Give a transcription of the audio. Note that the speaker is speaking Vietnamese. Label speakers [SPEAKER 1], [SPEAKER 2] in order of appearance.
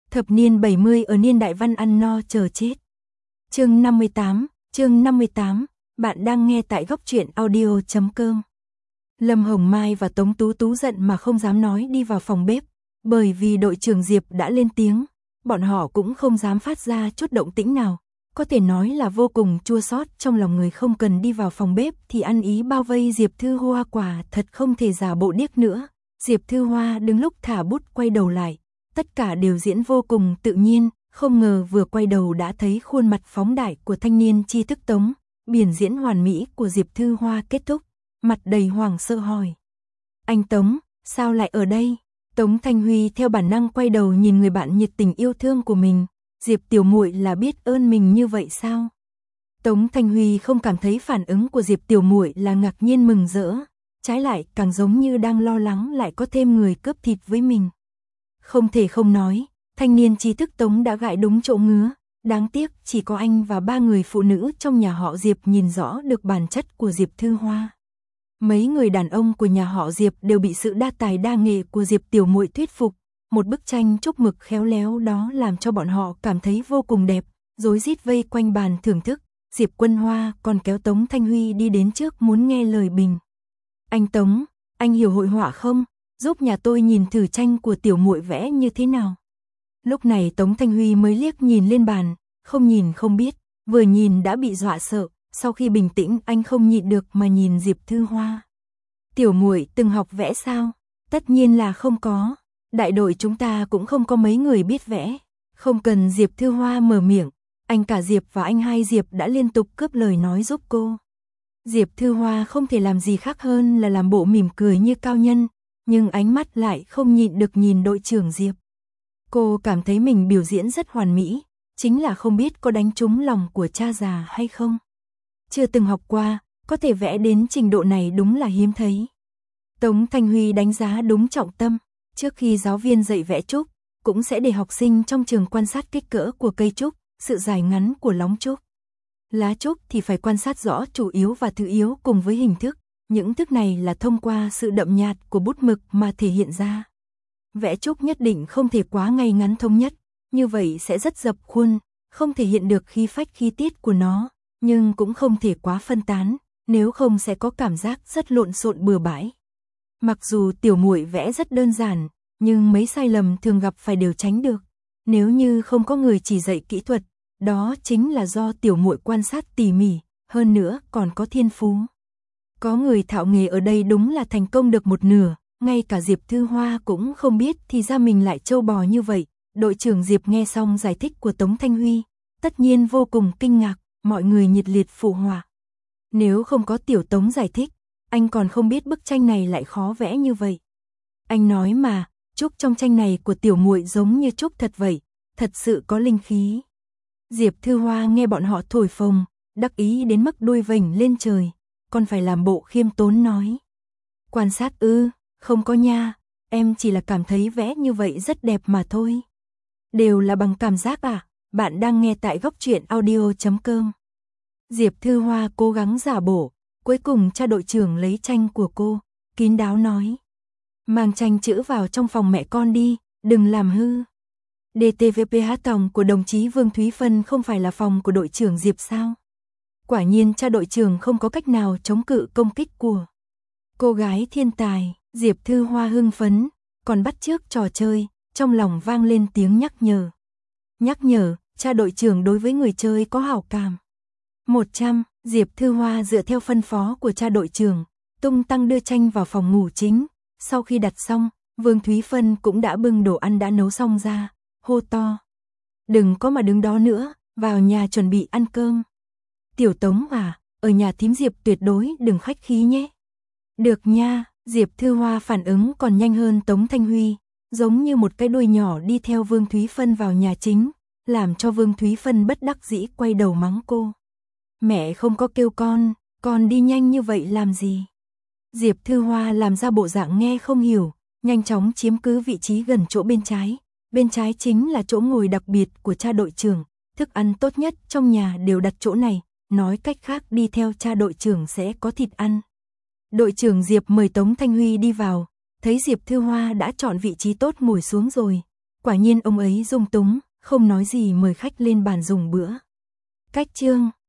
[SPEAKER 1] Thập niên 70 ở niên đại văn ăn no chờ chết. Chương 58, bạn đang nghe tại góc truyện audio.com. Lâm Hồng Mai và Tống Tú Tú giận mà không dám nói đi vào phòng bếp, bởi vì đội trưởng Diệp đã lên tiếng, bọn họ cũng không dám phát ra chút động tĩnh nào, có thể nói là vô cùng chua xót trong lòng người không cần đi vào phòng bếp thì ăn ý bao vây Diệp Thư Hoa quả thật không thể giả bộ điếc nữa. Diệp Thư Hoa đứng lúc thả bút quay đầu lại, tất cả đều diễn vô cùng tự nhiên, không ngờ vừa quay đầu đã thấy khuôn mặt phóng đại của thanh niên tri thức Tống, biển diễn hoàn mỹ của Diệp Thư Hoa kết thúc, mặt đầy hoảng sợ hỏi. Anh Tống, sao lại ở đây? Tống Thanh Huy theo bản năng quay đầu nhìn người bạn nhiệt tình yêu thương của mình, Diệp tiểu muội là biết ơn mình như vậy sao? Tống Thanh Huy không cảm thấy phản ứng của Diệp tiểu muội là ngạc nhiên mừng rỡ, trái lại càng giống như đang lo lắng lại có thêm người cướp thịt với mình. Không thể không nói, thanh niên tri thức Tống đã gãi đúng chỗ ngứa, đáng tiếc chỉ có anh và 3 người phụ nữ trong nhà họ Diệp nhìn rõ được bản chất của Diệp Thư Hoa. Mấy người đàn ông của nhà họ Diệp đều bị sự đa tài đa nghệ của Diệp tiểu muội thuyết phục, một bức tranh trúc mực khéo léo đó làm cho bọn họ cảm thấy vô cùng đẹp, rối rít vây quanh bàn thưởng thức. Diệp Quân Hoa còn kéo Tống Thanh Huy đi đến trước muốn nghe lời bình. Anh Tống, anh hiểu hội họa không? Giúp nhà tôi nhìn thử tranh của tiểu muội vẽ như thế nào. Lúc này Tống Thanh Huy mới liếc nhìn lên bàn, không nhìn không biết, vừa nhìn đã bị dọa sợ, sau khi bình tĩnh anh không nhịn được mà nhìn Diệp Thư Hoa. Tiểu muội từng học vẽ sao? Tất nhiên là không có, đại đội chúng ta cũng không có mấy người biết vẽ. Không cần Diệp Thư Hoa mở miệng, anh cả Diệp và anh hai Diệp đã liên tục cướp lời nói giúp cô. Diệp Thư Hoa không thể làm gì khác hơn là làm bộ mỉm cười như cao nhân, nhưng ánh mắt lại không nhịn được nhìn đội trưởng Diệp. Cô cảm thấy mình biểu diễn rất hoàn mỹ, chính là không biết có đánh trúng lòng của cha già hay không. Chưa từng học qua, có thể vẽ đến trình độ này đúng là hiếm thấy. Tống Thanh Huy đánh giá đúng trọng tâm, trước khi giáo viên dạy vẽ trúc, cũng sẽ để học sinh trong trường quan sát kích cỡ của cây trúc, sự dài ngắn của lóng trúc. Lá trúc thì phải quan sát rõ chủ yếu và thứ yếu cùng với hình thức, những thức này là thông qua sự đậm nhạt của bút mực mà thể hiện ra. Vẽ trúc nhất định không thể quá ngay ngắn thống nhất, như vậy sẽ rất dập khuôn, không thể hiện được khí phách khí tiết của nó, nhưng cũng không thể quá phân tán, nếu không sẽ có cảm giác rất lộn xộn bừa bãi. Mặc dù tiểu muội vẽ rất đơn giản, nhưng mấy sai lầm thường gặp phải đều tránh được. Nếu như không có người chỉ dạy kỹ thuật, đó chính là do tiểu muội quan sát tỉ mỉ, hơn nữa còn có thiên phú. Có người thạo nghề ở đây đúng là thành công được một nửa, ngay cả Diệp Thư Hoa cũng không biết thì ra mình lại trâu bò như vậy. Đội trưởng Diệp nghe xong giải thích của Tống Thanh Huy, tất nhiên vô cùng kinh ngạc, mọi người nhiệt liệt phụ họa. Nếu không có tiểu Tống giải thích, anh còn không biết bức tranh này lại khó vẽ như vậy. Anh nói mà, trúc trong tranh này của tiểu muội giống như trúc thật vậy, thật sự có linh khí. Diệp Thư Hoa nghe bọn họ thổi phồng, đắc ý đến mức đuôi vểnh lên trời, còn phải làm bộ khiêm tốn nói. Quan sát không có nha, em chỉ là cảm thấy vẽ như vậy rất đẹp mà thôi. Đều là bằng cảm giác à, bạn đang nghe tại góc truyện audio.com. Diệp Thư Hoa cố gắng giả bộ, cuối cùng cha đội trưởng lấy tranh của cô, kín đáo nói. Mang tranh chữ vào trong phòng mẹ con đi, đừng làm hư. DTVPH tòng của đồng chí Vương Thúy Phân không phải là phòng của đội trưởng Diệp sao? Quả nhiên cha đội trưởng không có cách nào chống cự công kích của cô gái thiên tài. Diệp Thư Hoa hưng phấn, còn bắt chước trò chơi, trong lòng vang lên tiếng nhắc nhở. Nhắc nhở, cha đội trưởng đối với người chơi có hảo cảm. 100, Diệp Thư Hoa dựa theo phân phó của cha đội trưởng, tung tăng đưa tranh vào phòng ngủ chính. Sau khi đặt xong, Vương Thúy Phân cũng đã bưng đồ ăn đã nấu xong ra, hô to. Đừng có mà đứng đó nữa, vào nhà chuẩn bị ăn cơm. Tiểu Tống à, ở nhà thím Diệp tuyệt đối đừng khách khí nhé. Được nha, Diệp Thư Hoa phản ứng còn nhanh hơn Tống Thanh Huy, giống như một cái đuôi nhỏ đi theo Vương Thúy Phân vào nhà chính, làm cho Vương Thúy Phân bất đắc dĩ quay đầu mắng cô. Mẹ không có kêu con đi nhanh như vậy làm gì? Diệp Thư Hoa làm ra bộ dạng nghe không hiểu, nhanh chóng chiếm cứ vị trí gần chỗ bên trái. Bên trái chính là chỗ ngồi đặc biệt của cha đội trưởng, thức ăn tốt nhất trong nhà đều đặt chỗ này, nói cách khác đi theo cha đội trưởng sẽ có thịt ăn. Đội trưởng Diệp mời Tống Thanh Huy đi vào, thấy Diệp Thư Hoa đã chọn vị trí tốt ngồi xuống rồi, Quả nhiên ông ấy dung túng, không nói gì mời khách lên bàn dùng bữa. Cách chương